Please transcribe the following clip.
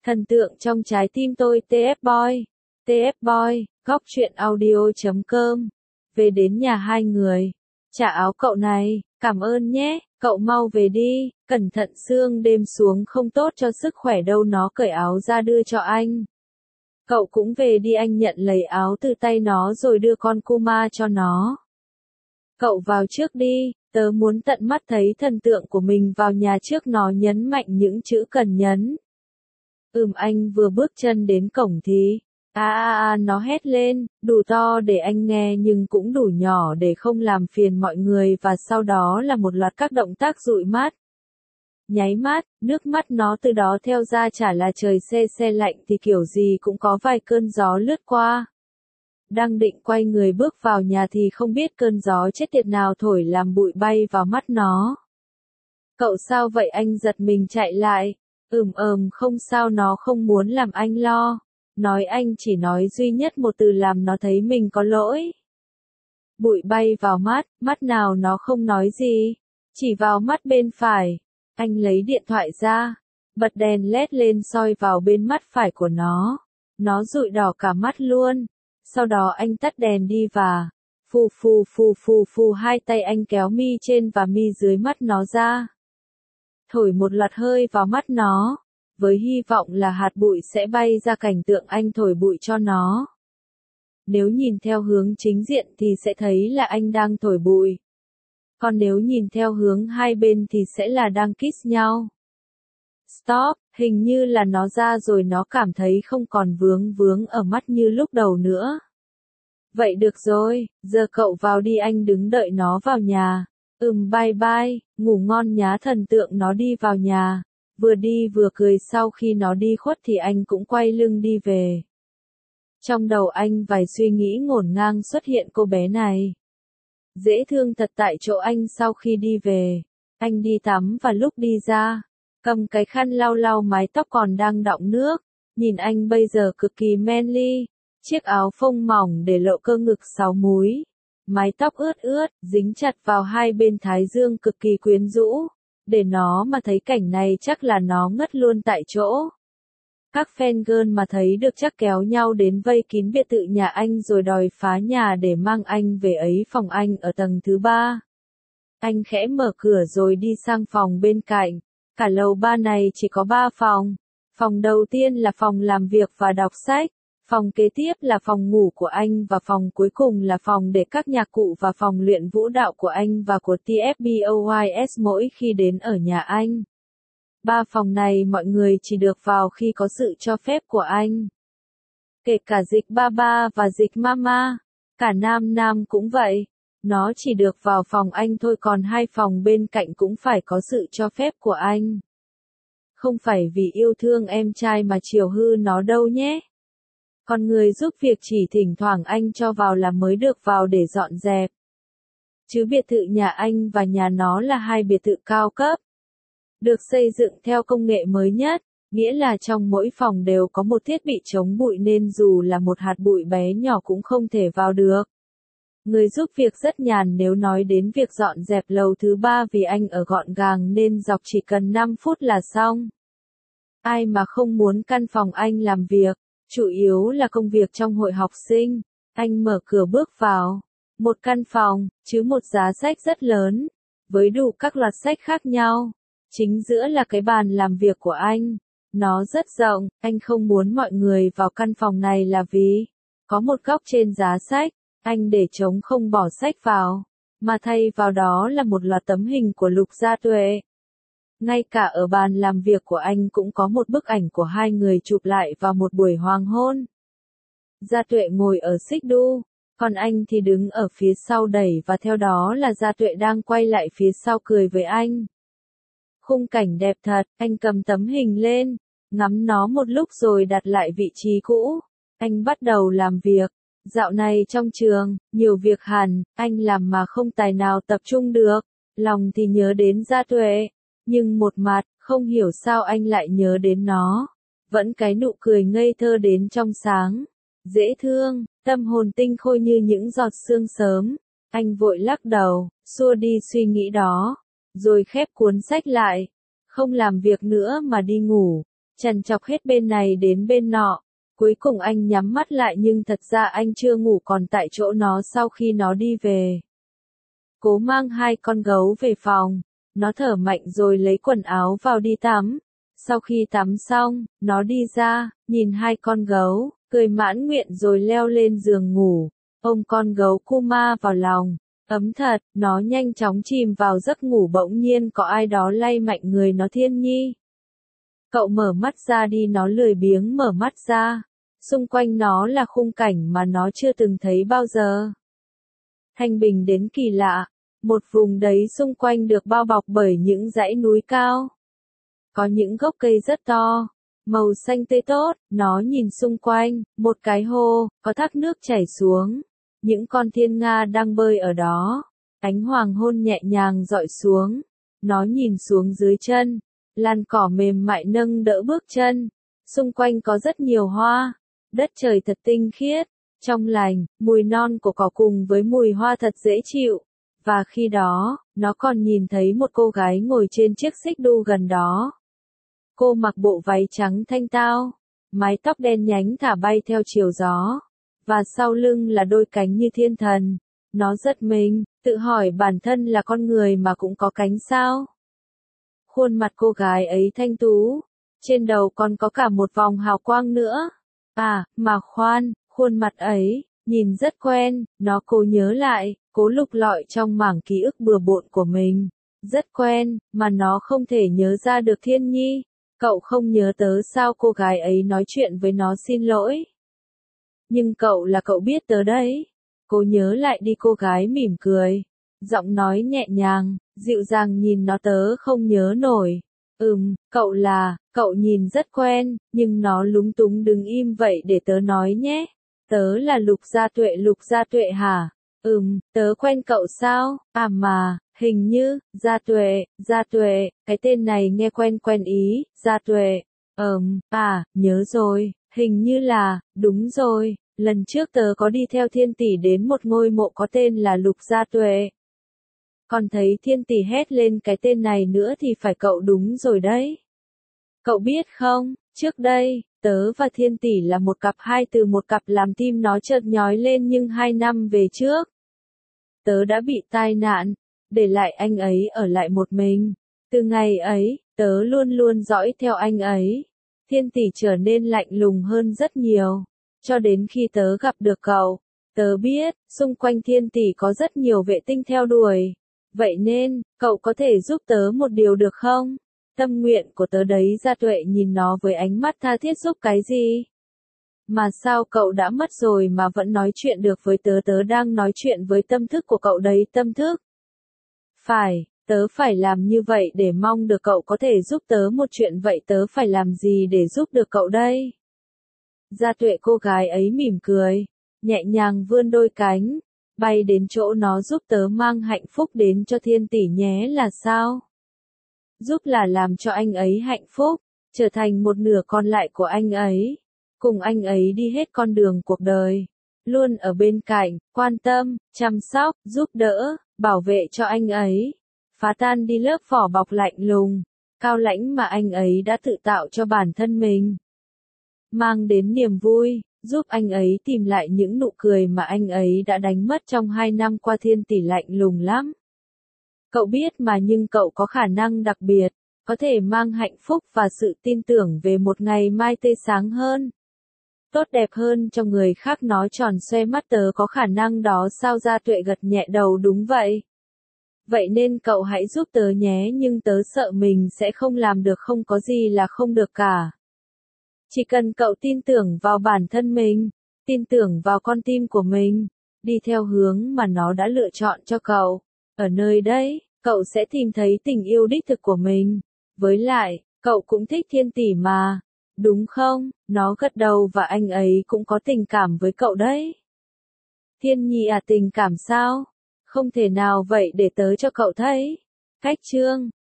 Thần tượng trong trái tim tôi TF Boy. TF Boy, góc truyện audio.com. Về đến nhà hai người. Trả áo cậu này, cảm ơn nhé, cậu mau về đi, cẩn thận sương đêm xuống không tốt cho sức khỏe đâu. Nó cởi áo ra đưa cho anh. Cậu cũng về đi, anh nhận lấy áo từ tay nó rồi đưa con Kuma cho nó. Cậu vào trước đi, tớ muốn tận mắt thấy thần tượng của mình vào nhà trước. Nó nhấn mạnh những chữ cần nhấn. Anh vừa bước chân đến cổng thì, nó hét lên, đủ to để anh nghe nhưng cũng đủ nhỏ để không làm phiền mọi người, và sau đó là một loạt các động tác dụi mắt. Nháy mắt, nước mắt nó từ đó theo ra. Chả là trời se lạnh thì kiểu gì cũng có vài cơn gió lướt qua. Đang định quay người bước vào nhà thì không biết cơn gió chết tiệt nào thổi làm bụi bay vào mắt nó. Cậu sao vậy? Anh giật mình chạy lại. Không sao, nó không muốn làm anh lo. Nói anh chỉ nói duy nhất một từ làm nó thấy mình có lỗi. Bụi bay vào mắt, mắt nào nó không nói gì. Chỉ vào mắt bên phải. Anh lấy điện thoại ra, bật đèn led lên soi vào bên mắt phải của nó. Nó dụi đỏ cả mắt luôn. Sau đó anh tắt đèn đi và phù hai tay anh kéo mi trên và mi dưới mắt nó ra. Thổi một loạt hơi vào mắt nó, với hy vọng là hạt bụi sẽ bay ra. Cảnh tượng anh thổi bụi cho nó. Nếu nhìn theo hướng chính diện thì sẽ thấy là anh đang thổi bụi. Còn nếu nhìn theo hướng hai bên thì sẽ là đang kiss nhau. Stop, hình như là nó ra rồi. Nó cảm thấy không còn vướng ở mắt như lúc đầu nữa. Vậy được rồi, giờ cậu vào đi, anh đứng đợi nó vào nhà. Bye bye, ngủ ngon nhá. Thần tượng nó đi vào nhà, vừa đi vừa cười. Sau khi nó đi khuất thì anh cũng quay lưng đi về. Trong đầu anh vài suy nghĩ ngổn ngang xuất hiện. Cô bé này dễ thương thật. Tại chỗ anh sau khi đi về, anh đi tắm và lúc đi ra, cầm cái khăn lau mái tóc còn đang đọng nước. Nhìn anh bây giờ cực kỳ manly, chiếc áo phông mỏng để lộ cơ ngực 6 múi. Mái tóc ướt, dính chặt vào hai bên thái dương cực kỳ quyến rũ. Để nó mà thấy cảnh này chắc là nó ngất luôn tại chỗ. Các fan girl mà thấy được chắc kéo nhau đến vây kín biệt thự nhà anh rồi đòi phá nhà để mang anh về ấy. Phòng anh ở tầng thứ 3. Anh khẽ mở cửa rồi đi sang phòng bên cạnh. Cả lầu 3 này chỉ có 3 phòng. Phòng đầu tiên là phòng làm việc và đọc sách. Phòng kế tiếp là phòng ngủ của anh và phòng cuối cùng là phòng để các nhạc cụ và phòng luyện vũ đạo của anh và của TFBOYS mỗi khi đến ở nhà anh. 3 phòng này mọi người chỉ được vào khi có sự cho phép của anh. Kể cả dịch Baba và dịch Mama. Cả Nam cũng vậy. Nó chỉ được vào phòng anh thôi, còn 2 phòng bên cạnh cũng phải có sự cho phép của anh. Không phải vì yêu thương em trai mà chiều hư nó đâu nhé. Còn người giúp việc chỉ thỉnh thoảng anh cho vào là mới được vào để dọn dẹp. Chứ biệt thự nhà anh và nhà nó là 2 biệt thự cao cấp. Được xây dựng theo công nghệ mới nhất, nghĩa là trong mỗi phòng đều có một thiết bị chống bụi nên dù là một hạt bụi bé nhỏ cũng không thể vào được. Người giúp việc rất nhàn nếu nói đến việc dọn dẹp lầu thứ 3 vì anh ở gọn gàng nên dọc chỉ cần 5 phút là xong. Ai mà không muốn căn phòng anh làm việc, chủ yếu là công việc trong hội học sinh. Anh mở cửa bước vào. Một căn phòng, chứ một giá sách rất lớn, với đủ các loạt sách khác nhau. Chính giữa là cái bàn làm việc của anh. Nó rất rộng, anh không muốn mọi người vào căn phòng này là vì có một góc trên giá sách, anh để trống không bỏ sách vào, mà thay vào đó là một loạt tấm hình của Lục Gia Tuệ. Ngay cả ở bàn làm việc của anh cũng có một bức ảnh của hai người chụp lại vào một buổi hoàng hôn. Gia Tuệ ngồi ở xích đu, còn anh thì đứng ở phía sau đẩy và theo đó là Gia Tuệ đang quay lại phía sau cười với anh. Khung cảnh đẹp thật, anh cầm tấm hình lên, ngắm nó một lúc rồi đặt lại vị trí cũ. Anh bắt đầu làm việc. Dạo này trong trường, nhiều việc hẳn, anh làm mà không tài nào tập trung được. Lòng thì nhớ đến Gia Tuệ, nhưng một mặt, không hiểu sao anh lại nhớ đến nó. Vẫn cái nụ cười ngây thơ đến trong sáng, dễ thương, tâm hồn tinh khôi như những giọt sương sớm. Anh vội lắc đầu, xua đi suy nghĩ đó, rồi khép cuốn sách lại. Không làm việc nữa mà đi ngủ. trằn trọc hết bên này đến bên nọ. Cuối cùng anh nhắm mắt lại nhưng thật ra anh chưa ngủ còn tại chỗ nó sau khi nó đi về. Cố mang hai con gấu về phòng, nó thở mạnh rồi lấy quần áo vào đi tắm. Sau khi tắm xong, nó đi ra, nhìn hai con gấu, cười mãn nguyện rồi leo lên giường ngủ, ôm con gấu Kuma vào lòng. Ấm thật, nó nhanh chóng chìm vào giấc ngủ bỗng nhiên có ai đó lay mạnh người nó Thiên Nhi. Cậu mở mắt ra đi nó lười biếng mở mắt ra. Xung quanh nó là khung cảnh mà nó chưa từng thấy bao giờ. Thanh bình đến kỳ lạ. Một vùng đấy xung quanh được bao bọc bởi những dãy núi cao. Có những gốc cây rất to. Màu xanh tươi tốt, nó nhìn xung quanh, một cái hồ, có thác nước chảy xuống. Những con thiên nga đang bơi ở đó. Ánh hoàng hôn nhẹ nhàng dọi xuống. Nó nhìn xuống dưới chân. Làn cỏ mềm mại nâng đỡ bước chân. Xung quanh có rất nhiều hoa. Đất trời thật tinh khiết, trong lành, mùi non của cỏ cùng với mùi hoa thật dễ chịu. Và khi đó, nó còn nhìn thấy một cô gái ngồi trên chiếc xích đu gần đó. Cô mặc bộ váy trắng thanh tao, mái tóc đen nhánh thả bay theo chiều gió. Và sau lưng là đôi cánh như thiên thần. Nó giật mình, tự hỏi bản thân là con người mà cũng có cánh sao? Khuôn mặt cô gái ấy thanh tú, trên đầu còn có cả một vòng hào quang nữa. À, mà khoan, khuôn mặt ấy, nhìn rất quen, nó cố nhớ lại, cố lục lọi trong mảng ký ức bừa bộn của mình. Rất quen, mà nó không thể nhớ ra được Thiên Nhi. Cậu không nhớ tớ sao cô gái ấy nói chuyện với nó xin lỗi. Nhưng cậu là cậu biết tớ đấy. Cố nhớ lại đi cô gái mỉm cười. Giọng nói nhẹ nhàng, dịu dàng nhìn nó tớ không nhớ nổi. Cậu nhìn rất quen, nhưng nó lúng túng đứng im vậy để tớ nói nhé. Tớ là Lục Gia Tuệ hả? Tớ quen cậu sao? À mà, hình như, Gia Tuệ, cái tên này nghe quen quen ý, Gia Tuệ. Nhớ rồi, hình như là, đúng rồi, lần trước tớ có đi theo Thiên Tỷ đến một ngôi mộ có tên là Lục Gia Tuệ. Còn thấy Thiên Tỷ hét lên cái tên này nữa thì phải cậu đúng rồi đấy. Cậu biết không, trước đây, tớ và Thiên Tỷ là một cặp hai từ một cặp làm tim nó chợt nhói lên nhưng 2 năm về trước. Tớ đã bị tai nạn, để lại anh ấy ở lại một mình. Từ ngày ấy, tớ luôn luôn dõi theo anh ấy. Thiên Tỷ trở nên lạnh lùng hơn rất nhiều. Cho đến khi tớ gặp được cậu, tớ biết, xung quanh Thiên Tỷ có rất nhiều vệ tinh theo đuổi. Vậy nên, cậu có thể giúp tớ một điều được không? Tâm nguyện của tớ đấy. Gia Tuệ nhìn nó với ánh mắt tha thiết. Giúp cái gì? Mà sao cậu đã mất rồi mà vẫn nói chuyện được với tớ? Tớ đang nói chuyện với tâm thức của cậu đấy. Tâm thức. Phải, tớ phải làm như vậy để mong được cậu có thể giúp tớ một chuyện. Vậy tớ phải làm gì để giúp được cậu đây? Gia Tuệ cô gái ấy mỉm cười, nhẹ nhàng vươn đôi cánh, bay đến chỗ nó. Giúp tớ mang hạnh phúc đến cho Thiên Tỷ nhé. Là sao? Giúp là làm cho anh ấy hạnh phúc, trở thành một nửa còn lại của anh ấy. Cùng anh ấy đi hết con đường cuộc đời. Luôn ở bên cạnh, quan tâm, chăm sóc, giúp đỡ, bảo vệ cho anh ấy. Phá tan đi lớp vỏ bọc lạnh lùng, cao lãnh mà anh ấy đã tự tạo cho bản thân mình. Mang đến niềm vui, giúp anh ấy tìm lại những nụ cười mà anh ấy đã đánh mất trong 2 năm qua. Thiên Tỷ lạnh lùng lắm. Cậu biết mà, nhưng cậu có khả năng đặc biệt, có thể mang hạnh phúc và sự tin tưởng về một ngày mai tươi sáng hơn, tốt đẹp hơn cho người khác. Nó tròn xoe mắt. Tớ có khả năng đó sao? Gia Tuệ gật nhẹ đầu. Đúng vậy. Vậy nên cậu hãy giúp tớ nhé. Nhưng tớ sợ mình sẽ không làm được. Không có gì là không được cả. Chỉ cần cậu tin tưởng vào bản thân mình, tin tưởng vào con tim của mình, đi theo hướng mà nó đã lựa chọn cho cậu. Ở nơi đấy, cậu sẽ tìm thấy tình yêu đích thực của mình. Với lại, cậu cũng thích Thiên Tỷ mà, đúng không? Nó gật đầu. Và anh ấy cũng có tình cảm với cậu đấy. Thiên Nhi à? Tình cảm sao? Không thể nào vậy, để tớ cho cậu thấy. Cách chương